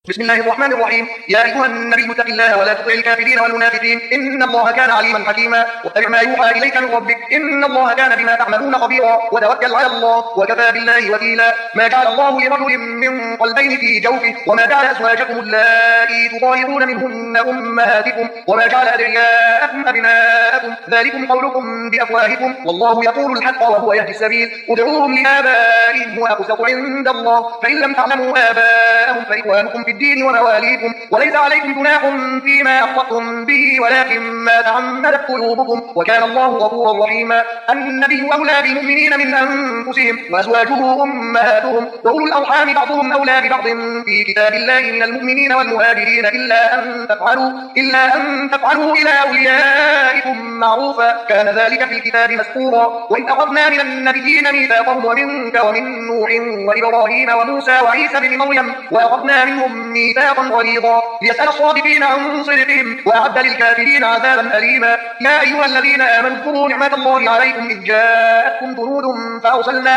بسم الله الرحمن الرحيم. يا أيها النبي اتق الله ولا تطع الكافرين والمنافقين إن الله كان عليما حكيما واتبع ما يوحى إليك من ربك إن الله كان بما تعملون خبيرا وتوكل على الله وكفى بالله وكيلا. ما جعل الله لرجل من قلبين في جوفه وما جعل أزواجكم اللائي تظاهرون منهن أمهاتكم وما جعل أدعياءكم أبناءكم ذلكم قولكم بأفواهكم والله يقول الحق وهو يهدي السبيل. ادعوهم لآبائهم هو أقسط عند الله فإن لم تعلموا آباءهم فإخوانكم في الدين ومواليكم وليس عليكم جناح فيما أخطأتم به ولكن ما تعمدت قلوبكم وكان الله غفورا رحيما. النبي أولى بالمؤمنين من أنفسهم وأزواجه أمهاتهم وأولو الأرحام بعضهم أولى ببعض في كتاب الله من المؤمنين والمهاجرين إلا أن تفعلوا إلى أوليائكم معروفا كان ذلك في الكتاب مسطورا. وإذ أخذنا من النبيين ميثاقهم ومنك ومن نوح وإبراهيم وموسى وعيسى بن مريم وأخذنا منهم ميثاقا غليظا ليسأل الصادقين عن صدقهم وأعد للكافرين عذابا أليما. يا أيها الذين آمنوا اذكروا نعمة الله عليكم إذ جاءتكم جنود فأرسلنا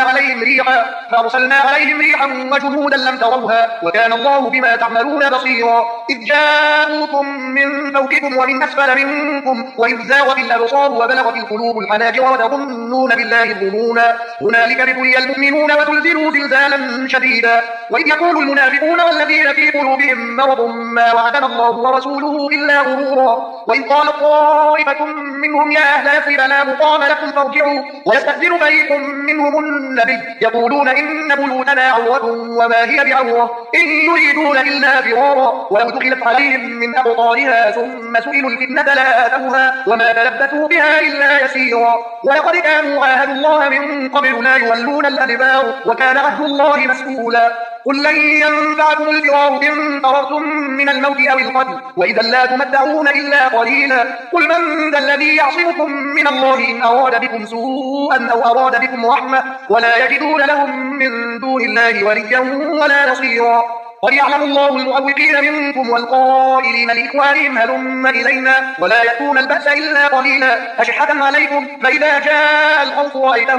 عليهم ريحا وجنودا لم تروها وكان الله بما تعملون بصيرا. إذ جاءوكم من فوقكم ومن أسفل منكم وإذ زاغت الأبصار وبلغت القلوب الحناجر وتظنون بالله الظنونا هنالك ابتلي المؤمنون وزلزلوا زلزالا شديدا. وإذ يقول المنافقون والذين في قلوبهم مرض ما وعدنا الله ورسوله إلا غرورا. وإذ قال طائفة منهم يا أهل يثرب لا مقام لكم فارجعوا ويستأذن فريق منهم النبي يقولون إن بيوتنا عورة وما هي بعورة إن يريدون إلا فرارا ولو دخلت عليهم من أقطارها ثم سئلوا الفتنة لآتوها وما تلبثوا بها إلا يسيرا. ولقد كانوا عاهدوا الله من قبل لا يولون الأدبار وكان عهد الله مسؤولا. قل لن ينفعكم الفرار إن فررتم من الموت أو القتل وإذا لا تمتعون إلا قليلا. قل من ذا الذي يعصمكم من الله إن أراد بكم سوءا أو أراد بكم رحمة ولا يجدون لهم من دون الله وليا ولا نصيرا. قد يعلم الله المعوقين منكم والقائلين لإخوانهم هلم إلينا ولا يأتون البأس إلا قليلا أشحة عليكم فإذا جاء الخوف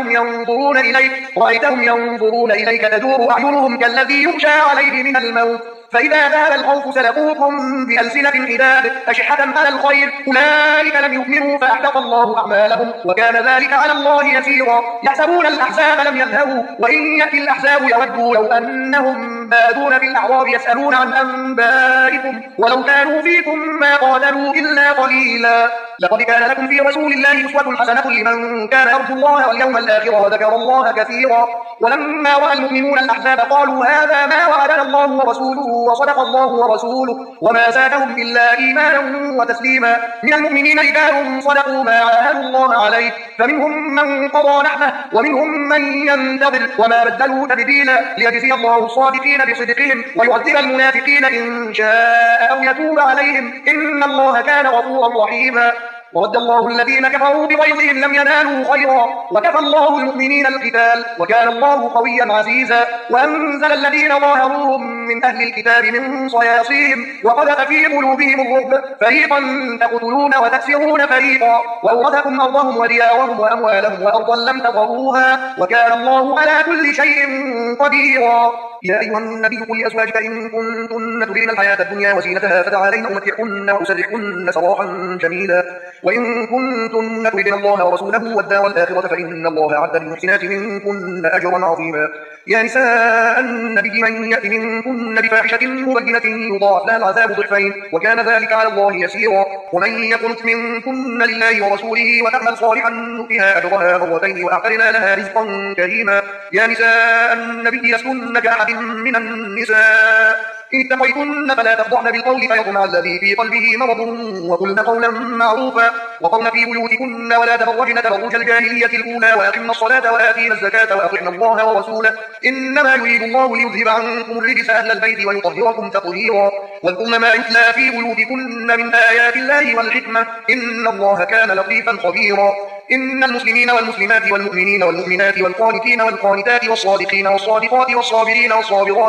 رأيتهم ينظرون إليك تدور أعينهم كالذي يغشى عليه من الموت فإذا ذهب الخوف سلقوكم بألسنة حداد أشحة على الخير أولئك لم يؤمنوا فأحبط الله أعمالهم وكان ذلك على الله يسيرا. يحسبون الأحزاب لم يذهبوا وإن يأتي الأحزاب يودوا لو أنهم بادون في الأعراب يسألون عن أنبائكم ولو كانوا فيكم ما قاتلوا إلا قليلا. لقد كان لكم في رسول الله أسوة حسنة لمن كان يرجو الله واليوم الآخر وذكر الله كثيرا. ولما رأى المؤمنون الأحزاب قالوا هذا ما وعدنا الله ورسوله وصدق الله ورسوله وما زادهم إلا إيمانا وتسليما. من المؤمنين رجال صدقوا ما عاهدوا الله عليه فمنهم من قضى نحبه ومنهم من ينتظر وما بدلوا تبديلا ليجزي الله الصادقين بصدقهم ويعذب المنافقين إن شاء أو يتوب عليهم إن الله كان غفورا رحيما. ورد الله الذين كفروا بغيظهم لم ينالوا خيرا وكفى الله المؤمنين القتال وكان الله قويا عزيزا. وأنزل الذين ظاهروهم من أهل الكتاب من صياصيهم وقذف في قلوبهم الرعب فريقا تقتلون وتأسرون فريقا وأورثكم أرضهم وديارهم وأموالهم وأرضا لم تطروها وكان الله على كل شيء قديرا. يا أيها النبي قل لأزواجك إن كنتن تريدن الحياة الدنيا وزينتها فتعالين أمتعكن وأسرحكن سراحا جميلا وإن كنتن تريدن الله ورسوله والدار الآخرة فإن الله أعد للمحسنات منكن أجرا عظيما. يا نساء النبي من يأت منكن بفاحشة مبينة يضاعف لها العذاب ضعفين وكان ذلك على الله يسيرا. ومن يقنت منكن لله ورسوله وتعمل صالحا نؤتها أجرها مرتين وأعتدنا لها رزقا كريما. يا نساء النبي لستن كأحد من النساء إن اتقيتن فلا تخضعن بالقول فيطمع الذي في قلبه مرض وقلن قولا معروفا وقرن في بيوتكن ولا تبرجن تبرج الجاهلية الأولى وأقمن الصلاة وآتينا الزكاة وأطعن الله ورسوله إنما يريد الله ليذهب عنكم الرجس أهل البيت ويطهركم تطهيرا. واذكرن ما يتلى في بيوتكن من آيات الله والحكمة إن الله كان لطيفا خبيرا. إن المسلمين والمسلمات والمؤمنين والمؤمنات والقانتين والقانتات والصادقين والصادقات والصابرين والصابرات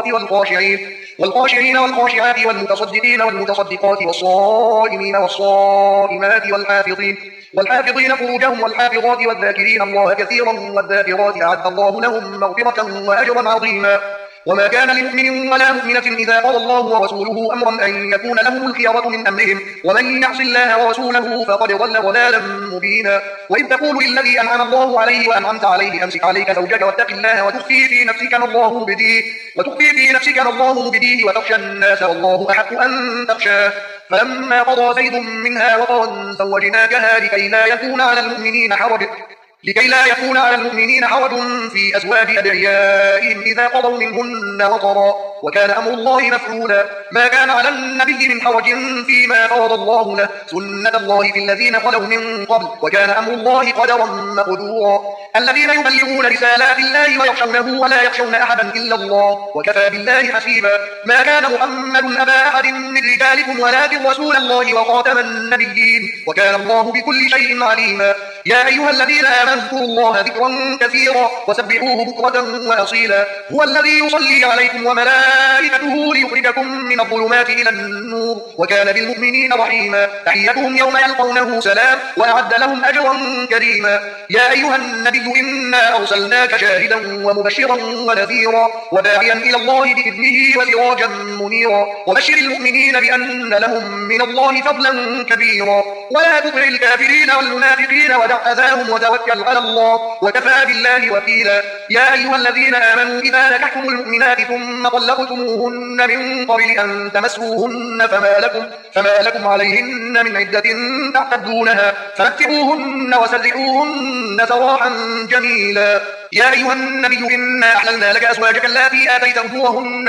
والخاشعين والخاشعات والمتصدقين والمتصدقات والصائمين والصائمات والحافظين فروجهم والحافظات والذاكرين الله كثيرا والذاكرات أعد الله لهم مغفرة وأجرا عظيما. وما كان لمؤمن ولا مؤمنة إذا قضى الله ورسوله أمرا أن يكون لهم الخيرة من أمرهم ومن يعص الله ورسوله فقد ضل ضلالا مبينا وإذ تقول للذي أنعم الله عليه وأنعمت عليه أمسك عليك زوجك واتق الله وتخفي في نفسك ما الله مبديه وتخشى الناس والله أحق أن تخشاه فلما قضى زيد منها وطرا زوجناكها لكي لا يكون على المؤمنين حرج في أزواج أدعيائهم إذا قضوا منهن وطرا وكان أمر الله مفعولا ما كان على النبي من حرج فيما فرض الله له سنة الله في الذين خلوا من قبل وكان أمر الله قدرا مقدورا الذين يبلغون رسالات الله ويخشونه ولا يخشون أحدا إلا الله وكفى بالله حسيبا ما كان محمد أبا أحد من رجالكم ولكن رسول الله وخاتم النبيين وكان الله بكل شيء عليما يا أيها الذين آمنوا اذكروا الله ذكرا كثيرا وسبحوه بكرة وأصيلا هو الذي يصلي عليكم وملائكته ليخرجكم من الظلمات إلى النور وكان بالمؤمنين رحيما تحيتهم يوم يلقونه سلام وأعد لهم أجرا كريما يا أيها النبي إنا أرسلناك شاهدا ومبشرا ونذيرا وداعيا إلى الله بإذنه وسراجا منيرا وبشر المؤمنين بأن لهم من الله فضلا كبيرا ولا تطع الكافرين والمنافقين ودع أذاهم وتوكل على الله وكفى بالله وكيلا يا أيها الذين آمنوا إذا نكحتم المؤمنات ثم طلقتموهن من قبل أن تمسوهن فما لكم عليهن من عدة تعتدونها فمتعوهن وسرحوهن سراحا جميلا يا أيها النبي إنا أحللنا لك أزواجك اللاتي آتيت أجورهن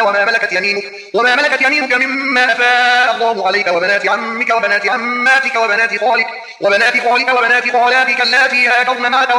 وما ملكت يمينك مما أفاء الله عليك وبنات عمك وبنات عماتك وبنات خالك وبنات خالاتك اللاتي هاجرن معك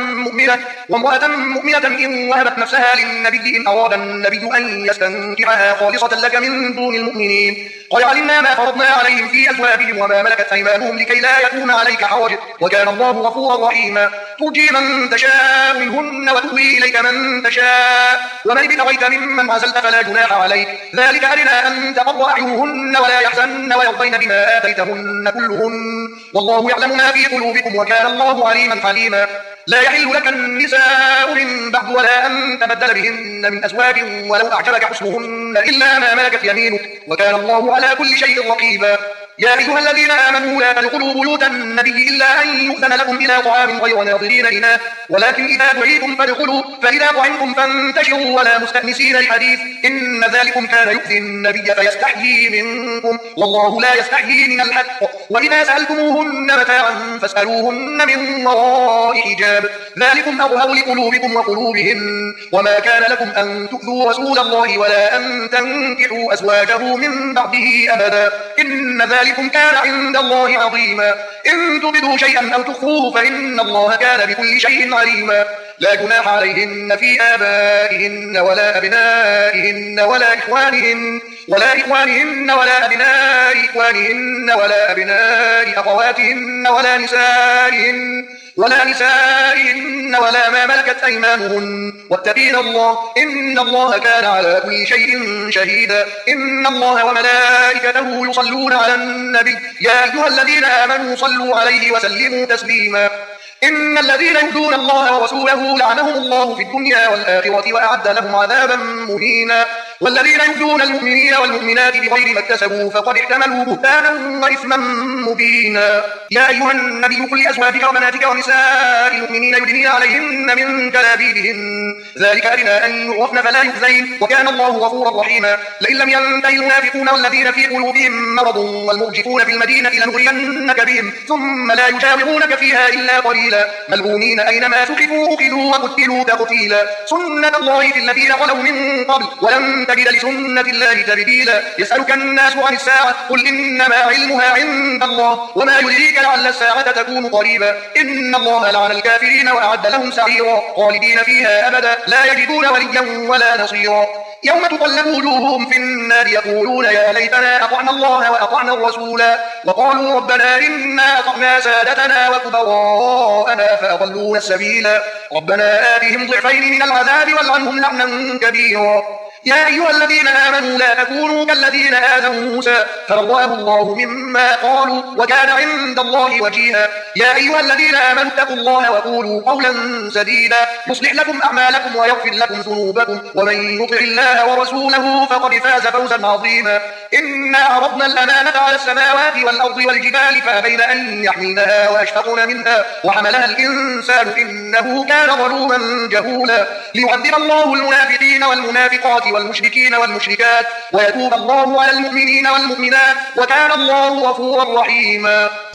وامرأة مؤمنة إن وهبت نفسها للنبي إن أراد النبي أن يستنكحها خالصة لك من دون المؤمنين قد علمنا ما فرضنا عليهم في أزواجهم وما ملكت أيمانهم لكي لا يكون عليك حرج وكان الله غفورا رحيما ترجي من تشاء منهن وتؤوي إليك من تشاء ومن ابتغيت ممن عزلت فلا جناح عليك ذلك أدنى أن تقر أعينهن ولا يحزن ويرضين بما آتيتهن كلهن والله يعلم ما في قلوبكم وكان الله عليما حليما لا يحل لك النساء من بعد ولا أن تبدل بهن من أزواج ولو أعجبك حسنهن إلا ما ملكت يمينك وكان الله على كل شيء رقيبا يا أيها الذين آمنوا لا تدخلوا بيوت النبي إلا أن يؤذن لكم إلى طعام غير ناظرين إناه ولكن إذا دعيتم فادخلوا فإذا طعمتم فانتشروا ولا مستأنسين لحديث إن ذلكم كان يؤذي النبي فيستحيي منكم والله لا يستحيي من الحق وإذا سألتموهن متاعا فاسألوهن من وراء حجاب ذلكم أطهر لقلوبكم وقلوبهن وما كان لكم أن تؤذوا رسول الله ولا أن تنكحوا أزواجه من بعده أبدا إن ذلكم كان عند الله عظيما إن تبدوا شيئا أو تخفوه فإن الله كان بكل شيء عليما لا جناح عليهن في آبائهن ولا أبنائهن ولا إخوانهن ولا أبناء إخوانهن ولا أبناء أخواتهن ولا نسائهن ولا ما ملكت أيمانهن واتقين الله إن الله كان على كل شيء شهيدا إن الله وملائكته يصلون على النبي يا أيها الذين آمنوا صلوا عليه وسلموا تسليما إن الذين يؤذون الله ورسوله لعنهم الله في الدنيا والآخرة وأعد لهم عذابا مهينا والذين يؤذون المؤمنين والمؤمنات بغير ما اكتسبوا فقد احتملوا بهتانا وإثما مبينا يا أيها النبي قل لأزواجك وبناتك ونساء المؤمنين يدنين عليهن من جلابيبهن ذلك أدنى أن يعرفن فلا يؤذين وكان الله غفورا رحيما لئن لم ينتهي المنافقون والذين في قلوبهم مرض والمرجفون في المدينة لنغرينك بهم ثم لا يجاورونك فيها إلا قليلا ملعونين أينما ثقفوا أخذوا وقتلوا تقتيلا سنة الله في الذين خلوا من قبل ولن تجد لسنة الله تبديلا يسألك الناس عن الساعة قل إنما علمها عند الله وما يدريك لعل الساعة تكون قريبا إن الله لعن الكافرين وأعد لهم سعيرا خالدين فيها أبدا لا يجدون وليا ولا نصيرا يوم تقلب وجوههم في النار يقولون يا ليتنا أطعنا الله وأطعنا الرسولا وقالوا ربنا إنا أطعنا سادتنا وكبراءنا فأضلونا السبيلا ربنا آتهم ضعفين من العذاب والعنهم لعنا كبيرا يا أيها الذين آمنوا لا تكونوا كالذين آذوا موسى فبرأه الله مما قالوا وكان عند الله وجيها. يا أيها الذين آمنوا اتقوا الله وقولوا قولا سديدا يصلح لكم أعمالكم ويغفر لكم ذنوبكم ومن يطع الله ورسوله فقد فاز فوزا عظيما. إنا عرضنا الأمانة على السماوات والأرض والجبال فأبين أن يحملنها وأشفقن منها وحملها الإنسان إنه كان ظلوما جهولا. ليعذب الله المنافقين والمنافقات والمشركين والمشركات ويتوب الله على المؤمنين والمؤمنات وكان الله غفورا رحيما.